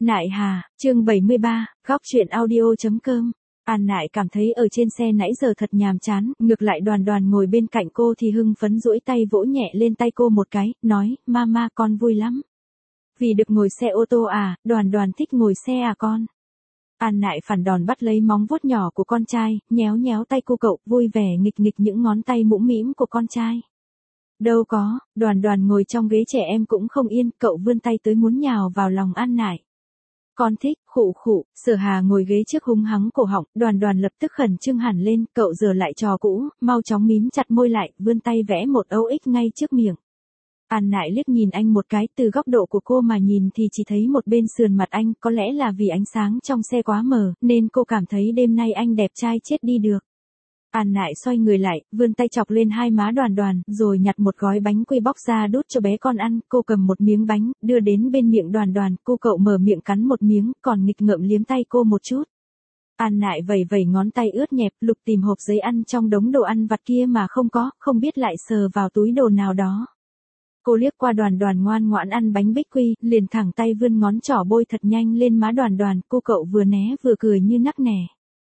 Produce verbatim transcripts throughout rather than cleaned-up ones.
Nại Hà, chương bảy mươi ba, góc chuyện audio.com. An Nại cảm thấy ở trên xe nãy giờ thật nhàm chán, ngược lại Đoàn Đoàn ngồi bên cạnh cô thì hưng phấn duỗi tay vỗ nhẹ lên tay cô một cái, nói, Mama con vui lắm. Vì được ngồi xe ô tô à, Đoàn Đoàn thích ngồi xe à con. An Nại phản đòn bắt lấy móng vuốt nhỏ của con trai, nhéo nhéo tay cô cậu, vui vẻ nghịch nghịch những ngón tay mũm mĩm của con trai. Đâu có, Đoàn Đoàn ngồi trong ghế trẻ em cũng không yên, cậu vươn tay tới muốn nhào vào lòng An Nại. Con thích, khụ khụ, Sở Hà ngồi ghế trước húng hắng cổ họng, Đoàn Đoàn lập tức khẩn trương hẳn lên, cậu giờ lại trò cũ, mau chóng mím chặt môi lại, vươn tay vẽ một âu ích ngay trước miệng. An Nại liếc nhìn anh một cái, từ góc độ của cô mà nhìn thì chỉ thấy một bên sườn mặt anh, có lẽ là vì ánh sáng trong xe quá mờ, nên cô cảm thấy đêm nay anh đẹp trai chết đi được. An Nại xoay người lại, vươn tay chọc lên hai má Đoàn Đoàn, rồi nhặt một gói bánh quy bóc ra đút cho bé con ăn, cô cầm một miếng bánh, đưa đến bên miệng Đoàn Đoàn, cô cậu mở miệng cắn một miếng, còn nghịch ngợm liếm tay cô một chút. An Nại vẩy vẩy ngón tay ướt nhẹp, lục tìm hộp giấy ăn trong đống đồ ăn vặt kia mà không có, không biết lại sờ vào túi đồ nào đó. Cô liếc qua Đoàn Đoàn ngoan ngoãn ăn bánh bích quy, liền thẳng tay vươn ngón trỏ bôi thật nhanh lên má Đoàn Đoàn, cô cậu vừa né vừa cười như nắc nẻ.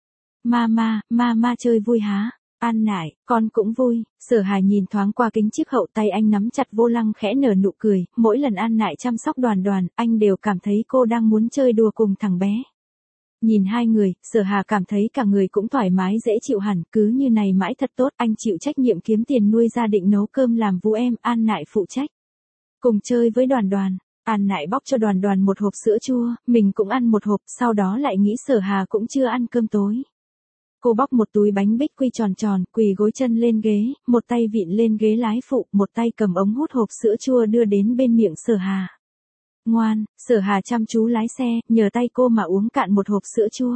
Mama, mama chơi vui há? An Nại, con cũng vui. Sở Hà nhìn thoáng qua kính chiếc hậu, tay anh nắm chặt vô lăng khẽ nở nụ cười, mỗi lần An Nại chăm sóc Đoàn Đoàn, anh đều cảm thấy cô đang muốn chơi đùa cùng thằng bé. Nhìn hai người, Sở Hà cảm thấy cả người cũng thoải mái dễ chịu hẳn, cứ như này mãi thật tốt, anh chịu trách nhiệm kiếm tiền nuôi gia đình nấu cơm làm vũ em, An Nại phụ trách. Cùng chơi với Đoàn Đoàn. An Nại bóc cho Đoàn Đoàn một hộp sữa chua, mình cũng ăn một hộp, sau đó lại nghĩ Sở Hà cũng chưa ăn cơm tối. Cô bóc một túi bánh bích quy tròn tròn, quỳ gối chân lên ghế, một tay vịn lên ghế lái phụ, một tay cầm ống hút hộp sữa chua đưa đến bên miệng Sở Hà. Ngoan, Sở Hà chăm chú lái xe, nhờ tay cô mà uống cạn một hộp sữa chua.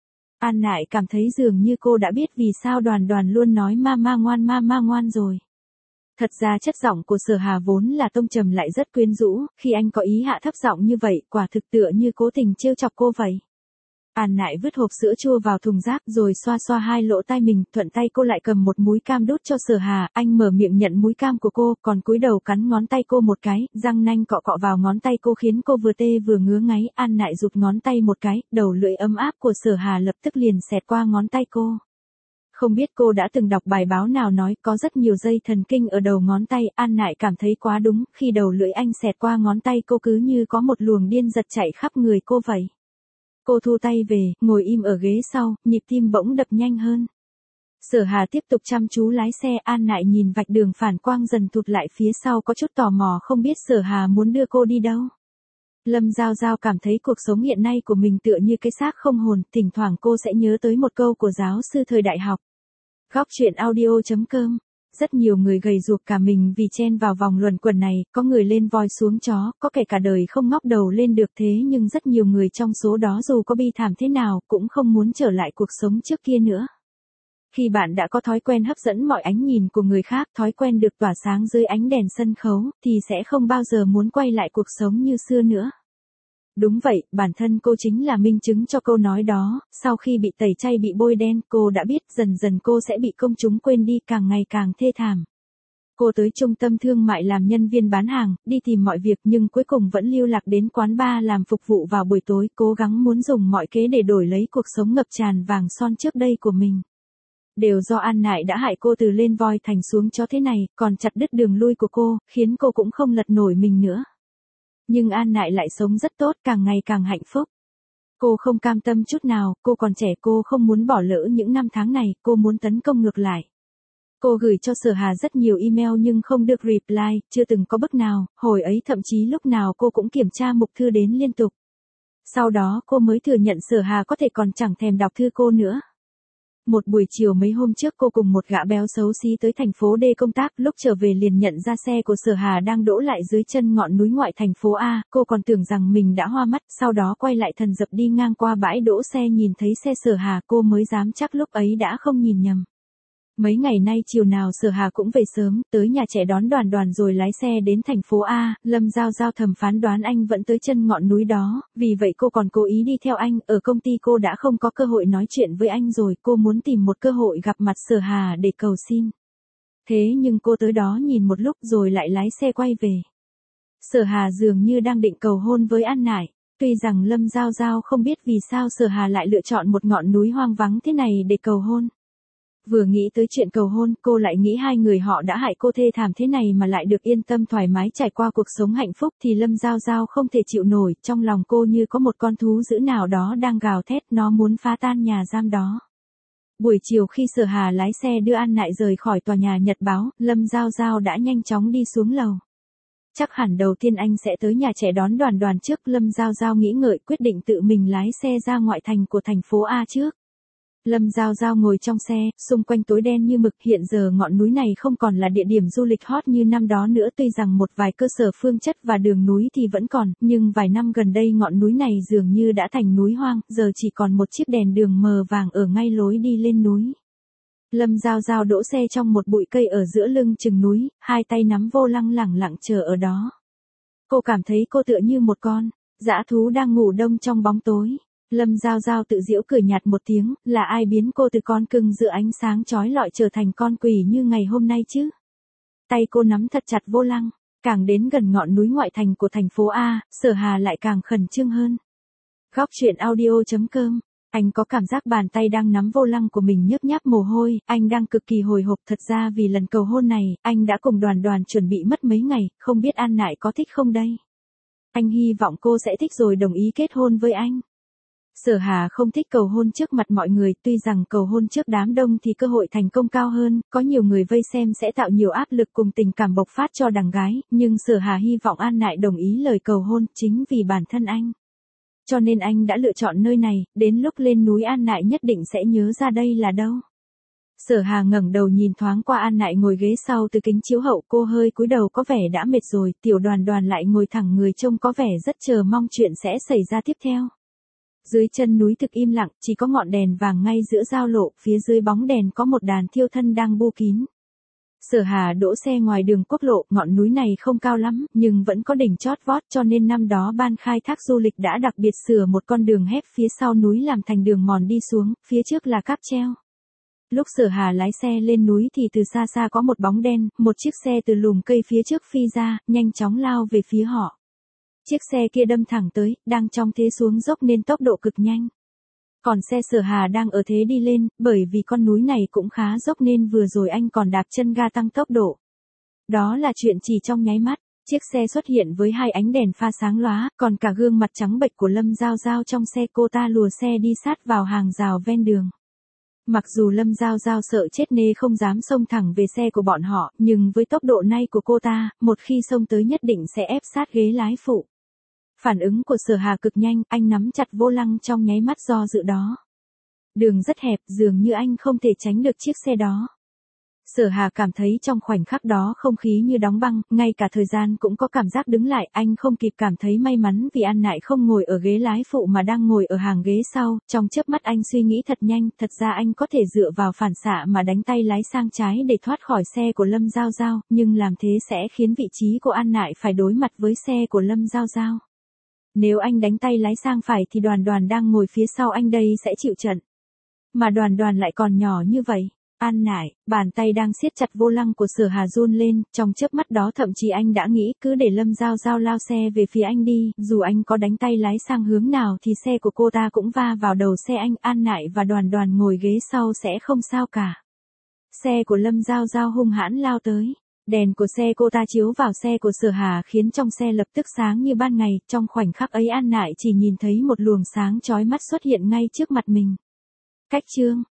An Nại cảm thấy dường như cô đã biết vì sao Đoàn Đoàn luôn nói mama ngoan mama ngoan rồi. Thật ra chất giọng của Sở Hà vốn là tông trầm lại rất quyến rũ, khi anh có ý hạ thấp giọng như vậy, quả thực tựa như cố tình trêu chọc cô vậy. An Nại vứt hộp sữa chua vào thùng rác rồi xoa xoa hai lỗ tai mình, thuận tay cô lại cầm một múi cam đút cho Sở Hà, anh mở miệng nhận múi cam của cô, còn cúi đầu cắn ngón tay cô một cái, răng nanh cọ cọ vào ngón tay cô khiến cô vừa tê vừa ngứa ngáy, An Nại rụt ngón tay một cái, đầu lưỡi ấm áp của Sở Hà lập tức liền xẹt qua ngón tay cô. Không biết cô đã từng đọc bài báo nào nói có rất nhiều dây thần kinh ở đầu ngón tay, An Nại cảm thấy quá đúng, khi đầu lưỡi anh xẹt qua ngón tay cô cứ như có một luồng điên giật chạy khắp người cô vậy. Cô thu tay về, ngồi im ở ghế sau, nhịp tim bỗng đập nhanh hơn. Sở Hà tiếp tục chăm chú lái xe, An Nại nhìn vạch đường phản quang dần thụt lại phía sau có chút tò mò không biết Sở Hà muốn đưa cô đi đâu. Lâm Giao Giao cảm thấy cuộc sống hiện nay của mình tựa như cái xác không hồn, thỉnh thoảng cô sẽ nhớ tới một câu của giáo sư thời đại học. Góc chuyện audio.com. Rất nhiều người gầy ruột cả mình vì chen vào vòng luẩn quẩn này, có người lên voi xuống chó, có kẻ cả đời không ngóc đầu lên được thế nhưng rất nhiều người trong số đó dù có bi thảm thế nào cũng không muốn trở lại cuộc sống trước kia nữa. Khi bạn đã có thói quen hấp dẫn mọi ánh nhìn của người khác, thói quen được tỏa sáng dưới ánh đèn sân khấu, thì sẽ không bao giờ muốn quay lại cuộc sống như xưa nữa. Đúng vậy, bản thân cô chính là minh chứng cho câu nói đó, sau khi bị tẩy chay bị bôi đen, cô đã biết dần dần cô sẽ bị công chúng quên đi càng ngày càng thê thảm. Cô tới trung tâm thương mại làm nhân viên bán hàng, đi tìm mọi việc nhưng cuối cùng vẫn lưu lạc đến quán bar làm phục vụ vào buổi tối, cố gắng muốn dùng mọi kế để đổi lấy cuộc sống ngập tràn vàng son trước đây của mình. Đều do An Nại đã hại cô từ lên voi thành xuống chó thế này, còn chặt đứt đường lui của cô, khiến cô cũng không lật nổi mình nữa. Nhưng An Nại lại sống rất tốt, càng ngày càng hạnh phúc. Cô không cam tâm chút nào, cô còn trẻ, cô không muốn bỏ lỡ những năm tháng này, cô muốn tấn công ngược lại. Cô gửi cho Sở Hà rất nhiều email nhưng không được reply, chưa từng có bức nào, hồi ấy thậm chí lúc nào cô cũng kiểm tra mục thư đến liên tục. Sau đó cô mới thừa nhận Sở Hà có thể còn chẳng thèm đọc thư cô nữa. Một buổi chiều mấy hôm trước cô cùng một gã béo xấu xí tới thành phố D công tác, lúc trở về liền nhận ra xe của Sở Hà đang đỗ lại dưới chân ngọn núi ngoại thành phố A, cô còn tưởng rằng mình đã hoa mắt, sau đó quay lại thần dập đi ngang qua bãi đỗ xe nhìn thấy xe Sở Hà cô mới dám chắc lúc ấy đã không nhìn nhầm. Mấy ngày nay chiều nào Sở Hà cũng về sớm, tới nhà trẻ đón Đoàn Đoàn rồi lái xe đến thành phố A, Lâm Giao Giao thầm phán đoán anh vẫn tới chân ngọn núi đó, vì vậy cô còn cố ý đi theo anh, ở công ty cô đã không có cơ hội nói chuyện với anh rồi, cô muốn tìm một cơ hội gặp mặt Sở Hà để cầu xin. Thế nhưng cô tới đó nhìn một lúc rồi lại lái xe quay về. Sở Hà dường như đang định cầu hôn với An Nại. Tuy rằng Lâm Giao Giao không biết vì sao Sở Hà lại lựa chọn một ngọn núi hoang vắng thế này để cầu hôn. Vừa nghĩ tới chuyện cầu hôn, cô lại nghĩ hai người họ đã hại cô thê thảm thế này mà lại được yên tâm thoải mái trải qua cuộc sống hạnh phúc thì Lâm Giao Giao không thể chịu nổi, trong lòng cô như có một con thú dữ nào đó đang gào thét, nó muốn phá tan nhà giam đó. Buổi chiều khi Sở Hà lái xe đưa An Nại rời khỏi tòa nhà Nhật Báo, Lâm Giao Giao đã nhanh chóng đi xuống lầu. Chắc hẳn đầu tiên anh sẽ tới nhà trẻ đón Đoàn Đoàn trước. Lâm Giao Giao nghĩ ngợi quyết định tự mình lái xe ra ngoại thành của thành phố A trước. Lâm Giao Giao ngồi trong xe, xung quanh tối đen như mực. Hiện giờ ngọn núi này không còn là địa điểm du lịch hot như năm đó nữa. Tuy rằng một vài cơ sở phương chất và đường núi thì vẫn còn, nhưng vài năm gần đây ngọn núi này dường như đã thành núi hoang, giờ chỉ còn một chiếc đèn đường mờ vàng ở ngay lối đi lên núi. Lâm Giao Giao đỗ xe trong một bụi cây ở giữa lưng chừng núi, hai tay nắm vô lăng lẳng lặng chờ ở đó. Cô cảm thấy cô tựa như một con dã thú đang ngủ đông trong bóng tối. Lâm Giao Giao tự giễu cười nhạt một tiếng, là ai biến cô từ con cưng giữa ánh sáng chói lọi trở thành con quỷ như ngày hôm nay chứ? Tay cô nắm thật chặt vô lăng, càng đến gần ngọn núi ngoại thành của thành phố A, Sở Hà lại càng khẩn trương hơn. Góc truyện audio chấm com. Anh có cảm giác bàn tay đang nắm vô lăng của mình nhớp nháp mồ hôi, anh đang cực kỳ hồi hộp. Thật ra vì lần cầu hôn này, anh đã cùng Đoàn Đoàn chuẩn bị mất mấy ngày, không biết An Nại có thích không đây? Anh hy vọng cô sẽ thích rồi đồng ý kết hôn với anh. Sở Hà không thích cầu hôn trước mặt mọi người, tuy rằng cầu hôn trước đám đông thì cơ hội thành công cao hơn, có nhiều người vây xem sẽ tạo nhiều áp lực cùng tình cảm bộc phát cho đằng gái, nhưng Sở Hà hy vọng An Nại đồng ý lời cầu hôn chính vì bản thân anh. Cho nên anh đã lựa chọn nơi này, đến lúc lên núi An Nại nhất định sẽ nhớ ra đây là đâu. Sở Hà ngẩng đầu nhìn thoáng qua An Nại ngồi ghế sau từ kính chiếu hậu, cô hơi cúi đầu có vẻ đã mệt rồi, Tiểu Đoàn Đoàn lại ngồi thẳng người trông có vẻ rất chờ mong chuyện sẽ xảy ra tiếp theo. Dưới chân núi thực im lặng, chỉ có ngọn đèn vàng ngay giữa giao lộ, phía dưới bóng đèn có một đàn thiêu thân đang bu kín. Sở Hà đỗ xe ngoài đường quốc lộ, ngọn núi này không cao lắm, nhưng vẫn có đỉnh chót vót, cho nên năm đó ban khai thác du lịch đã đặc biệt sửa một con đường hẹp phía sau núi làm thành đường mòn đi xuống, phía trước là cáp treo. Lúc Sở Hà lái xe lên núi thì từ xa xa có một bóng đen, một chiếc xe từ lùm cây phía trước phi ra, nhanh chóng lao về phía họ. Chiếc xe kia đâm thẳng tới, đang trong thế xuống dốc nên tốc độ cực nhanh. Còn xe Sở Hà đang ở thế đi lên, bởi vì con núi này cũng khá dốc nên vừa rồi anh còn đạp chân ga tăng tốc độ. Đó là chuyện chỉ trong nháy mắt, chiếc xe xuất hiện với hai ánh đèn pha sáng lóa, còn cả gương mặt trắng bệch của Lâm Giao Giao trong xe. Cô ta lùa xe đi sát vào hàng rào ven đường. Mặc dù Lâm Giao Giao sợ chết nê không dám xông thẳng về xe của bọn họ, nhưng với tốc độ này của cô ta, một khi xông tới nhất định sẽ ép sát ghế lái phụ. Phản ứng của Sở Hà cực nhanh, anh nắm chặt vô lăng trong nháy mắt do dự đó. Đường rất hẹp, dường như anh không thể tránh được chiếc xe đó. Sở Hà cảm thấy trong khoảnh khắc đó không khí như đóng băng, ngay cả thời gian cũng có cảm giác đứng lại. Anh không kịp cảm thấy may mắn vì An Nại không ngồi ở ghế lái phụ mà đang ngồi ở hàng ghế sau. Trong chớp mắt anh suy nghĩ thật nhanh, thật ra anh có thể dựa vào phản xạ mà đánh tay lái sang trái để thoát khỏi xe của Lâm Giao Giao, nhưng làm thế sẽ khiến vị trí của An Nại phải đối mặt với xe của Lâm Giao Giao. Nếu anh đánh tay lái sang phải thì Đoàn Đoàn đang ngồi phía sau anh đây sẽ chịu trận. Mà Đoàn Đoàn lại còn nhỏ như vậy. An Nại, bàn tay đang siết chặt vô lăng của Sở Hà run lên, trong chớp mắt đó thậm chí anh đã nghĩ cứ để Lâm Giao Giao lao xe về phía anh đi, dù anh có đánh tay lái sang hướng nào thì xe của cô ta cũng va vào đầu xe anh. An Nại và Đoàn Đoàn ngồi ghế sau sẽ không sao cả. Xe của Lâm Giao Giao hung hãn lao tới. Đèn của xe cô ta chiếu vào xe của Sở Hà khiến trong xe lập tức sáng như ban ngày, trong khoảnh khắc ấy An Nại chỉ nhìn thấy một luồng sáng chói mắt xuất hiện ngay trước mặt mình. Cách chương